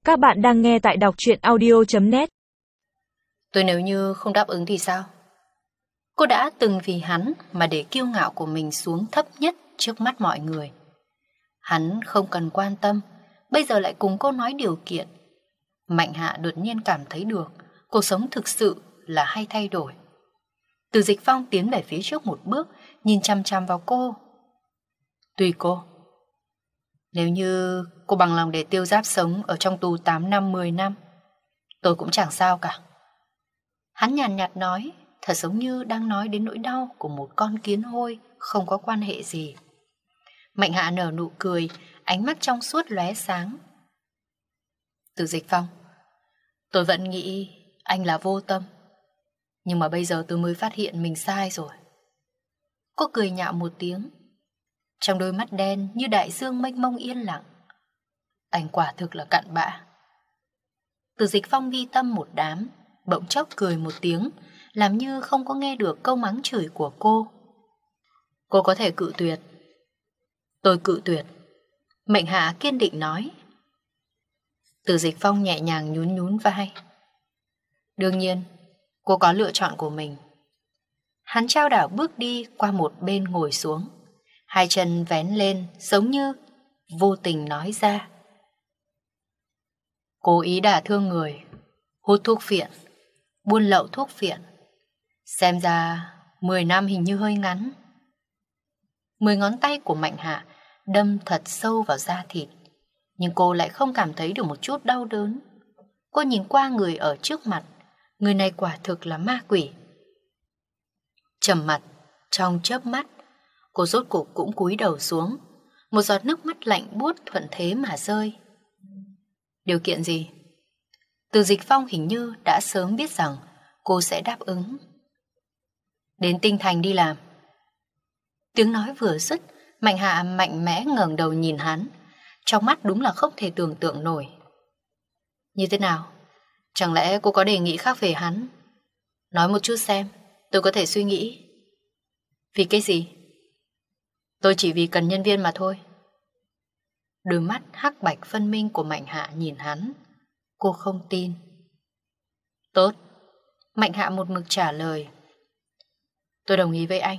Các bạn đang nghe tại đọc truyện audio.net. Tôi nếu như không đáp ứng thì sao? Cô đã từng vì hắn mà để kiêu ngạo của mình xuống thấp nhất trước mắt mọi người. Hắn không cần quan tâm, bây giờ lại cùng cô nói điều kiện. Mạnh Hạ đột nhiên cảm thấy được cuộc sống thực sự là hay thay đổi. Từ Dịch Phong tiến về phía trước một bước, nhìn chăm chăm vào cô. Tùy cô. Nếu như cô bằng lòng để Tiêu Giáp sống ở trong tù 8 năm 10 năm, tôi cũng chẳng sao cả. Hắn nhàn nhạt nói, thật giống như đang nói đến nỗi đau của một con kiến hôi không có quan hệ gì. Mạnh Hạ nở nụ cười, ánh mắt trong suốt lóe sáng. Từ Dịch Phong, tôi vẫn nghĩ anh là vô tâm, nhưng mà bây giờ tôi mới phát hiện mình sai rồi. Cô cười nhạo một tiếng, trong đôi mắt đen như đại dương mênh mông yên lặng. Anh quả thực là cặn bã. Từ Dịch Phong ghi tâm một đám, bỗng chốc cười một tiếng, làm như không có nghe được câu mắng chửi của cô. Cô có thể cự tuyệt. Tôi cự tuyệt. Mạnh Hạ kiên định nói. Từ Dịch Phong nhẹ nhàng nhún nhún vai. Đương nhiên, cô có lựa chọn của mình. Hắn trao đảo bước đi qua một bên ngồi xuống, hai chân vén lên giống như vô tình nói ra. Cố ý đả thương người, hút thuốc phiện, buôn lậu thuốc phiện. Xem ra 10 năm hình như hơi ngắn. 10 ngón tay của Mạnh Hạ đâm thật sâu vào da thịt, nhưng cô lại không cảm thấy được một chút đau đớn. Cô nhìn qua người ở trước mặt, người này quả thực là ma quỷ. Trầm mặt, trong chớp mắt, cô rốt cục cũng cúi đầu xuống, một giọt nước mắt lạnh buốt thuận thế mà rơi. Điều kiện gì? Từ Dịch Phong hình như đã sớm biết rằng cô sẽ đáp ứng. Đến Tinh Thành đi làm. Tiếng nói vừa dứt, Mạnh Hạ mạnh mẽ ngẩng đầu nhìn hắn, trong mắt đúng là không thể tưởng tượng nổi. Như thế nào? Chẳng lẽ cô có đề nghị khác về hắn? Nói một chút xem, tôi có thể suy nghĩ. Vì cái gì? Tôi chỉ vì cần nhân viên mà thôi. Đôi mắt hắc bạch phân minh của Mạnh Hạ nhìn hắn. Cô không tin. Tốt. Mạnh Hạ một mực trả lời. Tôi đồng ý với anh.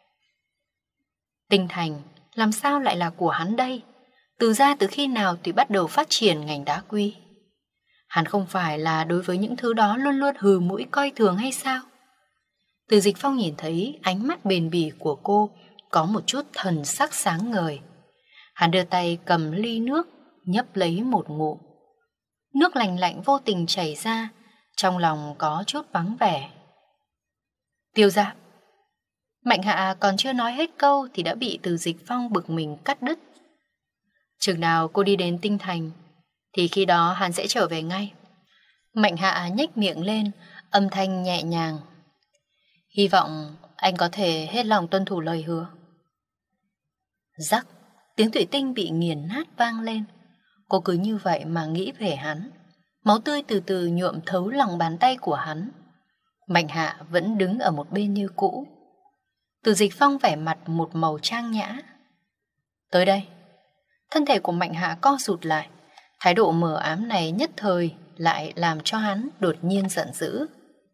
Tinh Thành làm sao lại là của hắn đây? Từ ra từ khi nào thì bắt đầu phát triển ngành đá quy? Hắn không phải là đối với những thứ đó luôn luôn hừ mũi coi thường hay sao? Từ Dịch Phong nhìn thấy ánh mắt bền bỉ của cô có một chút thần sắc sáng ngời. Hắn đưa tay cầm ly nước, nhấp lấy một ngụm. Nước lạnh lạnh vô tình chảy ra, trong lòng có chút vắng vẻ. Tiêu Giáp. Mạnh Hạ còn chưa nói hết câu thì đã bị Từ Dịch Phong bực mình cắt đứt. Chừng nào cô đi đến Tinh Thành thì khi đó hắn sẽ trở về ngay. Mạnh Hạ nhếch miệng lên, âm thanh nhẹ nhàng. Hy vọng anh có thể hết lòng tuân thủ lời hứa. Rắc, tiếng thủy tinh bị nghiền nát vang lên. Cô cứ như vậy mà nghĩ về hắn. Máu tươi từ từ nhuộm thấu lòng bàn tay của hắn. Mạnh Hạ vẫn đứng ở một bên như cũ. Từ Dịch Phong vẻ mặt một màu trang nhã. Tới đây. Thân thể của Mạnh Hạ co rụt lại. Thái độ mờ ám này nhất thời lại làm cho hắn đột nhiên giận dữ.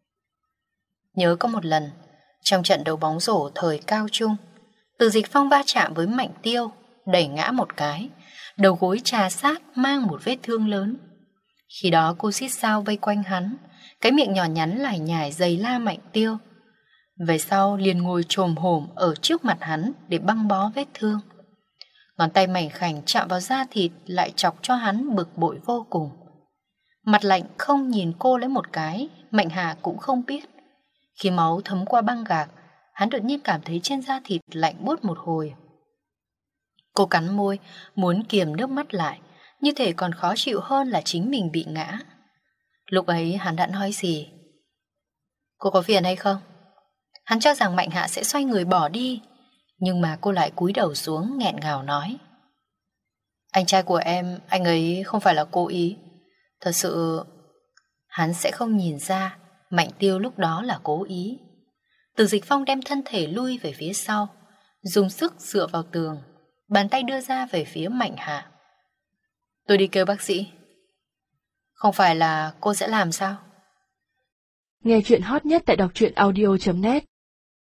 Nhớ có một lần, trong trận đấu bóng rổ thời cao trung, Từ Dịch Phong va chạm với Mạnh Tiêu, đẩy ngã một cái, đầu gối trà sát mang một vết thương lớn. Khi đó cô xít sao vây quanh hắn, cái miệng nhỏ nhắn lải nhải giày la Mạnh Tiêu. Về sau liền ngồi chồm hổm ở trước mặt hắn để băng bó vết thương. Ngón tay mảnh khảnh chạm vào da thịt lại chọc cho hắn bực bội vô cùng. Mặt lạnh không nhìn cô lấy một cái, Mạnh Hà cũng không biết. Khi máu thấm qua băng gạc, hắn đột nhiên cảm thấy trên da thịt lạnh buốt một hồi. Cô cắn môi, muốn kiềm nước mắt lại, như thể còn khó chịu hơn là chính mình bị ngã. Lúc ấy hắn đã nói gì? Cô có phiền hay không? Hắn cho rằng Mạnh Hạ sẽ xoay người bỏ đi, nhưng mà cô lại cúi đầu xuống nghẹn ngào nói. Anh trai của em, anh ấy không phải là cố ý. Thật sự, hắn sẽ không nhìn ra Mạnh Tiêu lúc đó là cố ý. Từ Dịch Phong đem thân thể lui về phía sau, dùng sức dựa vào tường, bàn tay đưa ra về phía Mạnh Hạ. Tôi đi kêu bác sĩ. Không phải là cô sẽ làm sao? Nghe chuyện hot nhất tại đọc truyện audio.net